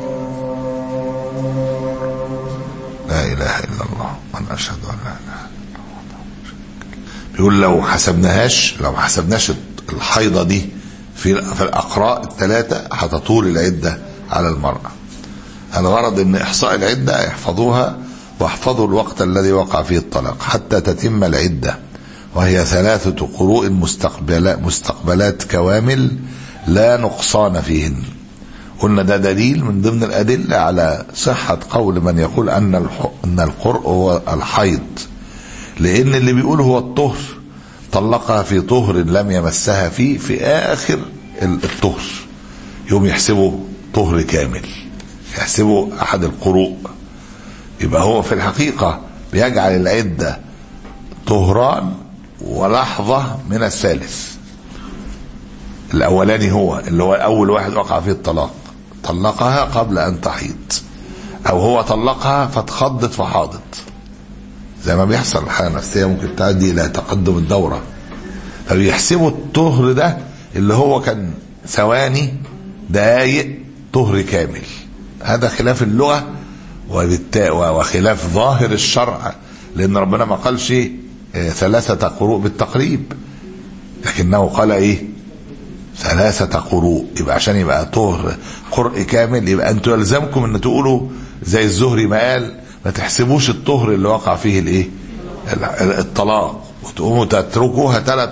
لا إله إلا الله وأنا أشهد أن لا إله إلا الله. بيقول لو حسبناهاش لو حسبناش الحيضة دي في في الأقراء الثلاثة هتطول العدة على المرأة. الغرض ان احصاء العدة يحفظوها، واحفظوا الوقت الذي وقع فيه الطلاق حتى تتم العدة، وهي ثلاثة قروء مستقبلات, مستقبلات كوامل لا نقصان فيهن. قلنا ده دليل من ضمن الأدلة على صحة قول من يقول أن أن القرء هو الحيض، لأن اللي بيقول هو الطهر طلقها في طهر لم يمسها فيه في آخر الطهر، يوم يحسبه طهر كامل، يحسبه أحد القروء، يبقى هو في الحقيقة بيجعل العدة طهران ولحظة من الثالث. الأولاني هو اللي هو أول واحد وقع فيه الطلاق، طلقها قبل أن تحيض، أو هو طلقها فتخضت فحاضت، زي ما بيحصل الحالة النفسية ممكن تؤدي إلى تقدم الدورة، فبيحسبوا الطهر ده اللي هو كان ثواني دقايق طهر كامل. هذا خلاف اللغة وخلاف ظاهر الشرع، لأن ربنا ما قالش ثلاثة قروء بالتقريب، لكنه قال إيه ثلاثة قروء، يبقى عشان يبقى طهر قرء كامل يبقى أنتوا يلزمكم أن تقولوا زي الزهري ما قال ما تحسبوش الطهر اللي وقع فيه الايه الطلاق وتقوموا تتركوها ثلاث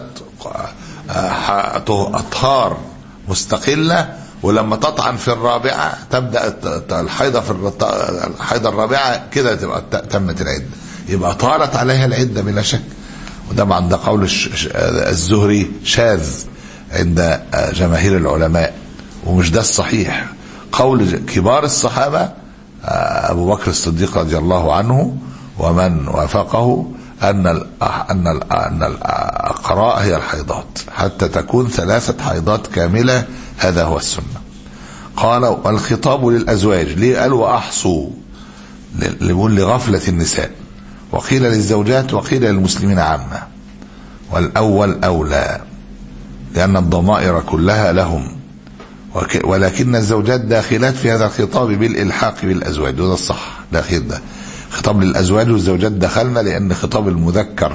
اطهار مستقله، ولما تطعن في الرابعه تبدا الحيضه في الحيضه الرابعه كده تبقى تمت العده، يبقى طالت عليها العده بلا شك. وده عند قول الزهري شاذ عند جماهير العلماء، ومش ده الصحيح. قول كبار الصحابه أبو بكر الصديق رضي الله عنه ومن وافقه أن أن أن الأقراء هي الحيضات حتى تكون ثلاثة حيضات كاملة، هذا هو السنة. قال والخطاب للأزواج، ليه قال وأحصوا؟ لغفلة النساء، وقيل للزوجات وقيل للمسلمين عامة، والأول أولى لأن الضمائر كلها لهم، ولكن الزوجات داخلات في هذا الخطاب بالإلحاق بالأزواج، وده الصح، داخل ده خطاب للأزواج والزوجات دخلنا، لأن خطاب المذكر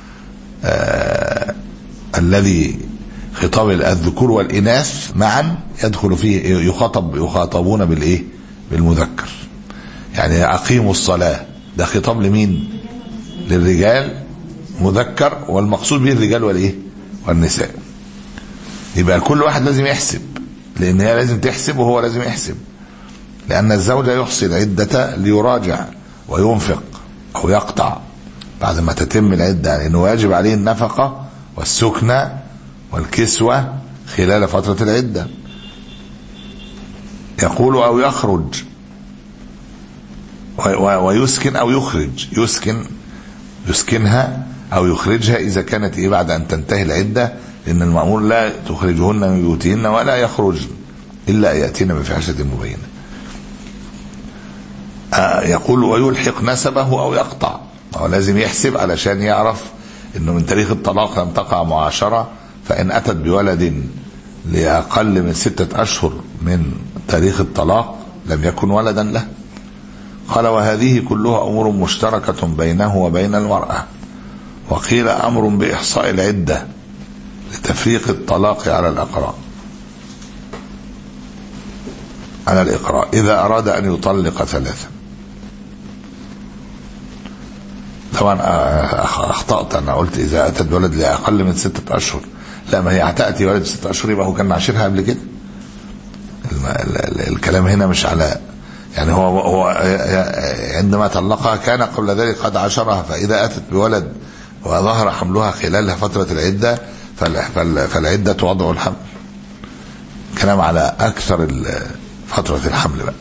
آه الذي خطاب الذكور والإناث معا يدخل فيه، يخاطب يخاطبون بالإيه بالمذكر. يعني أقيموا الصلاة ده خطاب لمين؟ للرجال مذكر، والمقصود به الرجال والإيه والنساء. يبقى كل واحد لازم يحسب، لأن هي لازم تحسب وهو لازم يحسب، لأن الزوجة يحصي العدة ليراجع وينفق أو يقطع بعد ما تتم العدة، لأنه واجب عليه النفقة والسكنة والكسوة خلال فترة العدة. يقول أو يخرج ويسكن أو يخرج، يسكن يسكنها أو يخرجها إذا كانت إيه بعد أن تنتهي العدة، لأن المأمور لا تخرجهن من بيوتهن ولا يخرجن إلا أن يأتينا بفاحشة مبينة. آه يقول ويلحق نسبه أو يقطع، هو لازم يحسب علشان يعرف إنه من تاريخ الطلاق لم تقع معاشرة، فإن أتت بولد لأقل من ستة أشهر من تاريخ الطلاق لم يكن ولدا له. قال وهذه كلها أمور مشتركة بينه وبين المرأة. وقيل أمر بإحصاء العدة لتفريق الطلاق على الأقراء على الإقراء إذا أراد أن يطلق ثلاثا. طبعا أخطأت، أنا قلت إذا أتت بولد لأقل من ستة أشهر، لا، ما هي هتأتي ولد ستة أشهر يبقى هو كان عاشرها قبل كده. الكلام هنا مش على يعني هو هو عندما طلقها كان قبل ذلك قد عاشرها، فإذا أتت بولد وظهر حملها خلال فترة العدة فالعدة وضع الحمل. كلام على أكثر فترة الحمل بقى،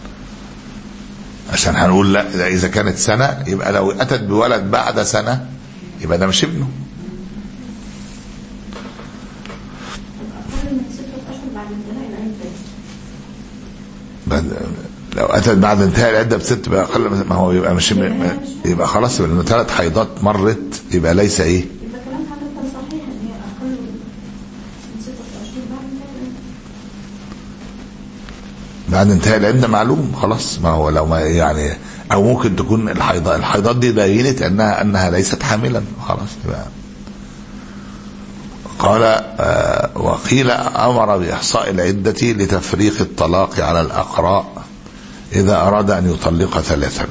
عشان هنقول لا إذا كانت سنة يبقى لو أتت بولد بعد سنة يبقى ده مش ابنه. لو أتت بعد انتهاء العدة بست بقى أقل، ما هو يبقى مش يبقى خلاص، يبقى لأنه ثلاث حيضات مرت يبقى ليس إيه. بعد انتهاء العدة معلوم خلاص، ما هو لو ما يعني، أو ممكن تكون الحيضات الحيضات دي بينت أنها أنها ليست حاملا خلاص يبقى. قال آه وقيل أمر بإحصاء العدة لتفريق الطلاق على الأقراء إذا أراد أن يطلق ثلاثا،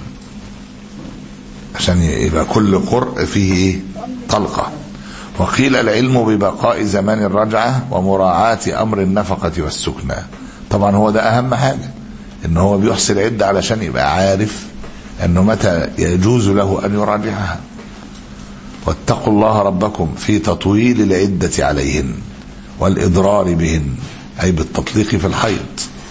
عشان يبقى كل قرء فيه طلقة. وقيل العلم ببقاء زمان الرجعة ومراعاة أمر النفقة والسكنى. طبعا هو ده أهم حاجة، إن هو بيحصي العدة علشان يبقى عارف أنه متى يجوز له أن يراجعها. واتقوا الله ربكم في تطويل العدة عليهن والإضرار بهن، أي بالتطليق في الحيض.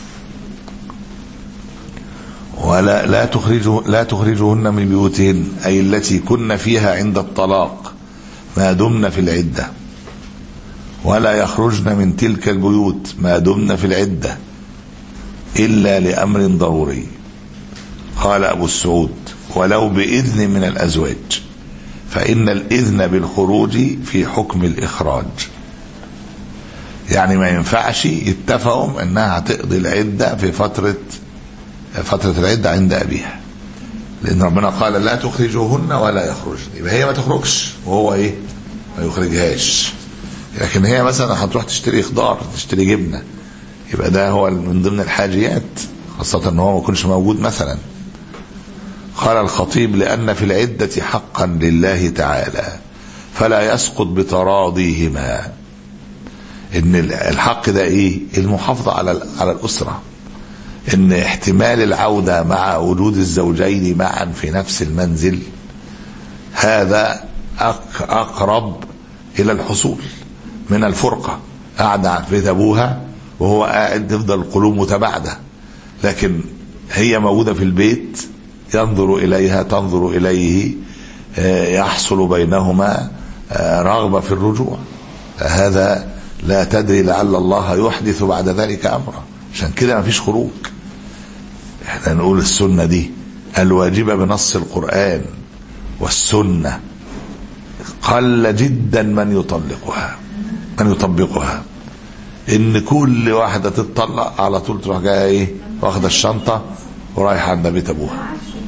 ولا لا تخرجوا لا تخرجوهن من بيوتهن، أي التي كن فيها عند الطلاق ما دمن في العدة، ولا يخرجن من تلك البيوت ما دمن في العدة إلا لأمر ضروري. قال أبو السعود ولو بإذن من الأزواج، فإن الإذن بالخروج في حكم الإخراج. يعني ما ينفعش يتفقوا أنها هتقضي العدة في فترة فترة العدة عند أبيها، لأن ربنا قال لا تخرجوهن ولا يخرجن، يبقى هي ما تخرجش وهو إيه ما يخرجهاش. لكن هي مثلا هتروح تشتري خضار، تشتري جبنة، يبقى ده هو من ضمن الحاجيات، خاصة أنه هو ما يكونش موجود مثلا. قال الخطيب لأن في العدة حقا لله تعالى فلا يسقط بتراضيهما. إن الحق ده إيه؟ المحافظة على على الأسرة، إن احتمال العودة مع وجود الزوجين معا في نفس المنزل هذا أقرب إلى الحصول من الفرقة. قاعدة في بيت أبوها وهو قاعد تفضل القلوب متباعدة، لكن هي موجودة في البيت ينظر إليها تنظر إليه، يحصل بينهما رغبة في الرجوع. هذا لا تدري لعل الله يحدث بعد ذلك أمرا. عشان كده ما فيش خروج. احنا نقول السنة دي الواجبة بنص القرآن والسنة قل جدا من يطلقها من يطبقها. ان كل واحدة تتطلق على طول تروح جايه ايه واخده الشنطة ورايحة عند بيت ابوها،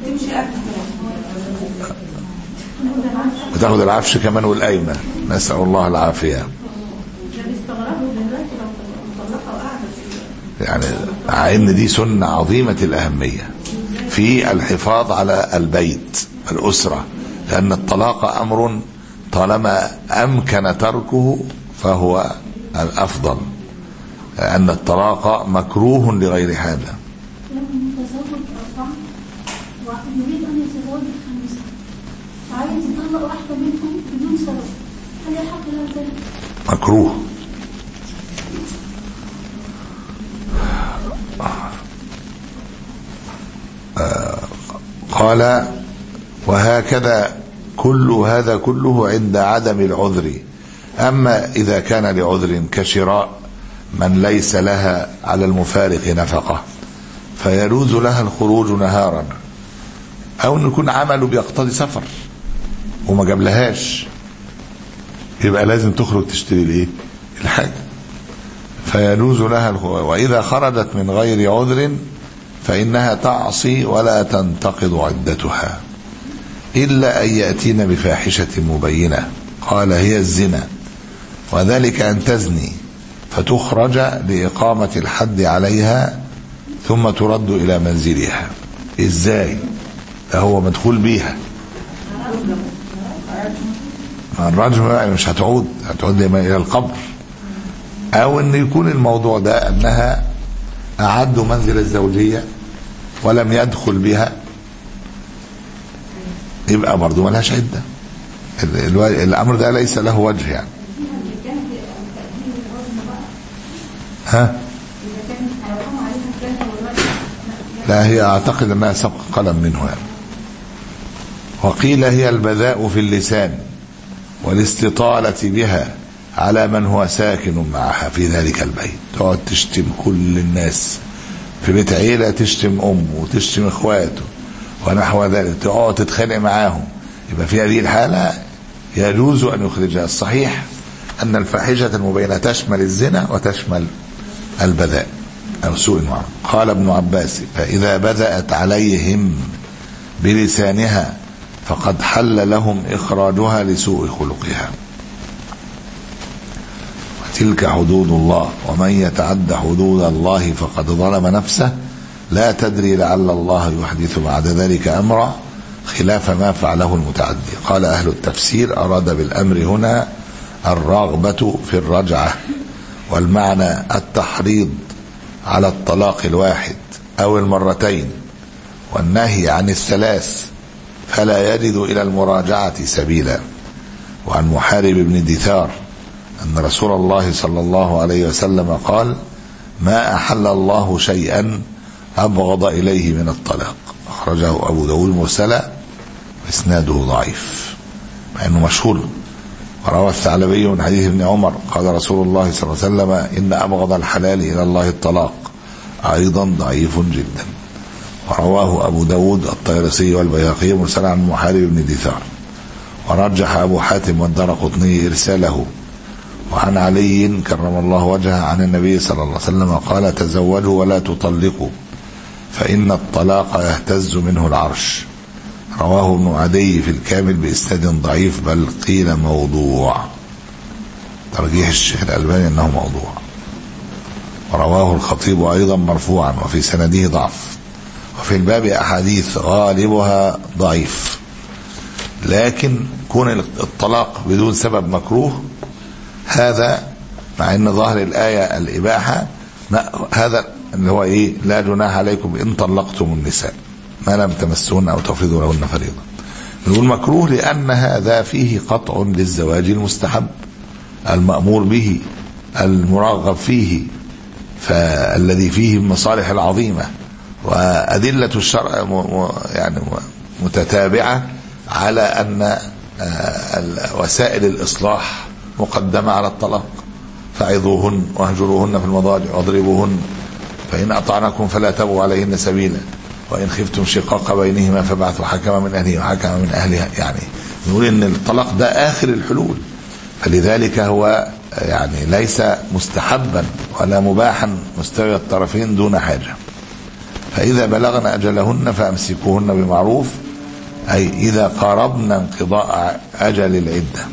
وتاخد العفش كمان والقايمة، نسأل الله العافية. يعني ان دي سنة عظيمة الأهمية في الحفاظ على البيت الأسرة، لأن الطلاق أمر طالما أمكن تركه فهو الأفضل، أن الطلاق مكروه لغير حاجة. يريد أن يتزوج الخميسة فعايز يطلق واحدة منهم بدون سبب، هل يحق له ذلك؟ مكروه. آه قال وهكذا كل هذا كله عند عدم العذر. أما إذا كان لعذر كشراء من ليس لها على المفارق نفقة فيجوز لها الخروج نهارا، او ان يكون عمله بيقتضي سفر وما جابلهاش، يبقى لازم تخرج تشتري الايه الحاجة، فيجوز لها الخروج. واذا خرجت من غير عذر فانها تعصي ولا تنتقض عدتها الا ان ياتين بفاحشة مبينة، قال هي الزنا، وذلك ان تزني فتخرج لإقامة الحد عليها ثم ترد إلى منزلها. إزاي؟ ده هو مدخول بيها، الرجم يعني مش هتعود هتعود إلى القبر، أو أن يكون الموضوع ده أنها أعدوا منزل الزوجية ولم يدخل بها، يبقى برضو ملهاش عدة. الأمر ده ليس له وجه يعني. ها؟ لا، هي اعتقد انها سبق قلم منه يعني. وقيل هي البذاء في اللسان والاستطالة بها على من هو ساكن معها في ذلك البيت، تقعد تشتم كل الناس في بيت عيلة، تشتم امه وتشتم اخواته ونحو ذلك، تقعد تتخانق معاهم، يبقى في هذه الحالة يجوز ان يخرجها. الصحيح ان الفاحشة المبينة تشمل الزنا وتشمل البذاء أو سوء المعاملة. قال ابن عباس فإذا بذأت عليهم بلسانها فقد حل لهم إخراجها لسوء خلقها. وتلك حدود الله ومن يتعد حدود الله فقد ظلم نفسه لا تدري لعل الله يحدث بعد ذلك أمرا خلاف ما فعله المتعدي. قال أهل التفسير أراد بالأمر هنا الرغبة في الرجعة، والمعنى التحريض على الطلاق الواحد أو المرتين، والنهي عن الثلاث فلا يجد إلى المراجعة سبيلا. وعن محارب بن دثار أن رسول الله صلى الله عليه وسلم قال ما أحل الله شيئا أبغض إليه من الطلاق، أخرجه أبو داود مرسلا وإسناده ضعيف مع أنه مشهور. وروى الثعلبي من حديث ابن عمر قال رسول الله صلى الله عليه وسلم إن أبغض الحلال إلى الله الطلاق، أيضا ضعيف جدا. ورواه أبو داود الطيرسي والبيهقي مرسلا عن محارب بن دثار، ورجح أبو حاتم والدرقطني إرساله. وعن علي كرم الله وجهه عن النبي صلى الله عليه وسلم قال تزوجوا ولا تطلقوا فإن الطلاق يهتز منه العرش. رواه ابن عدي في الكامل بإسناد ضعيف بل قيل موضوع، ترجيح الشيخ الألباني أنه موضوع. ورواه الخطيب أيضا مرفوعا وفي سنده ضعف. وفي الباب أحاديث غالبها ضعيف، لكن كون الطلاق بدون سبب مكروه هذا، مع أن ظاهر الآية الإباحة، هذا اللي هو إيه لا جناح عليكم إن طلقتم النساء ما لم تمسون أو تفرضوا لهن فريضة. نقول مكروه لأن هذا فيه قطع للزواج المستحب المأمور به المرغب فيه، فالذي فيه المصالح العظيمة وأدلة الشرع يعني متتابعة على أن وسائل الإصلاح مقدمة على الطلاق. فعظوهن واهجروهن في المضاجع واضربوهن فإن أطعنكم فلا تبغوا عليهن سبيلا وإن خفتم شقاق بينهما فبعثوا حكما من أهله وحكما من أهلها. يعني نقول إن الطلاق ده آخر الحلول، فلذلك هو يعني ليس مستحبا ولا مباحا مستوي الطرفين دون حاجة. فإذا بلغن أجلهن فأمسكوهن بمعروف، أي إذا قاربنا انقضاء أجل العدة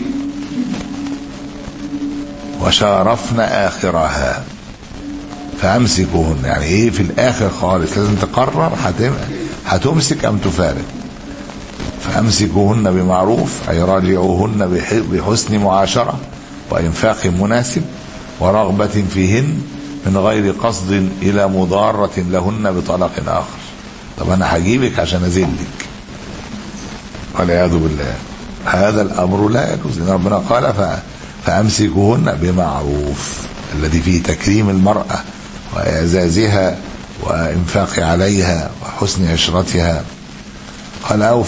وشارفنا آخرها فأمسكوهن، يعني إيه في الآخر خالص لازم تقرر هتمسك أم تفارق. فأمسكوهن بمعروف أي راجعوهن بحسن معاشرة وإنفاق مناسب ورغبة فيهن من غير قصد إلى مضارة لهن بطلاق آخر. طب أنا هجيبك عشان أذلك والعياذ بالله، هذا الأمر لا يجوز، لأن ربنا قال فأمسكوهن بمعروف الذي فيه تكريم المرأة وإعزازها وإنفاق عليها وحسن عشرتها. قال أو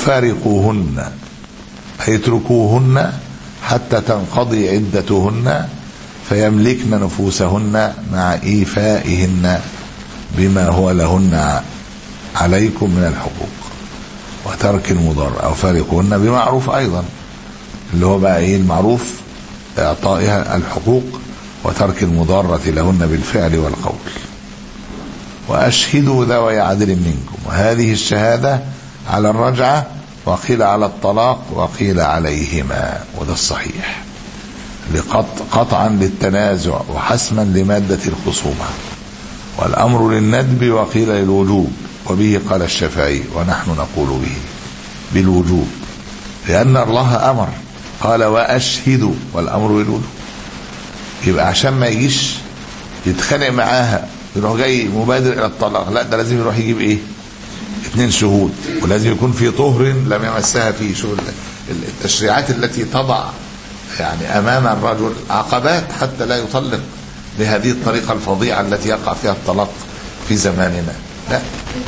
فارقوهن أي اتركوهن حتى تنقضي عدتهن فيملكن نفوسهن مع إيفائهن بما هو لهن عليكم من الحقوق وترك المضار، أو فارقهن بمعروف أيضا، اللي هو بقى إيه المعروف؟ إعطائها الحقوق وترك المضارة لهن بالفعل والقول. وأشهدوا ذوي عدل منكم، وهذه الشهادة على الرجعة، وقيل على الطلاق، وقيل عليهما، وده الصحيح قطعا للتنازع وحسما لمادة الخصومة، والأمر للندب وقيل للوجوب، وبه قال الشافعي ونحن نقول به بالوجوب، لأن الله أمر قال وأشهدوا، والأمر للوجوب. يبقى عشان ما يجيش يتخانق معاها يروح جاي مبادر إلى الطلاق، لا، ده لازم يروح يجيب إيه؟ اتنين شهود، ولازم يكون في طهر لم يمسها فيه. شو التشريعات التي تضع يعني أمام الرجل عقبات حتى لا يطلق بهذه الطريقة الفظيعة التي يقع فيها الطلاق في زماننا. لا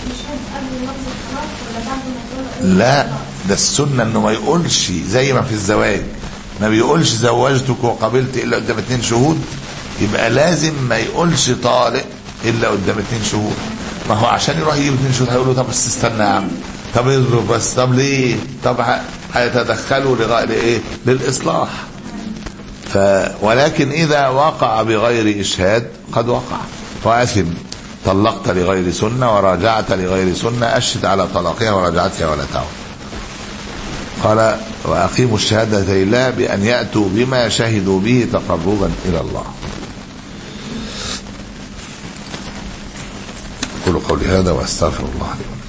لا، ده السنة انه ما يقولش زي ما في الزواج، ما بيقولش زوجتك وقبلت الا قدام اتنين شهود، يبقى لازم ما يقولش طالق الا قدام اتنين شهود. ما هو عشان يروح يجيب اتنين شهود هيقول له طب بس استنى يا عم، طب اضرب بس، طب ليه، طب هيتدخلوا لغاية ايه؟ للاصلاح. ف ولكن اذا وقع بغير اشهاد قد وقع واثم. طلقت لغير سنة وراجعت لغير سنة، أشهد على طلاقها وراجعتها ولا تعود. قال وأقيموا الشهادة لله بأن يأتوا بما شهدوا به تقربا إلى الله. قولوا قولي هذا وأستغفر الله لي.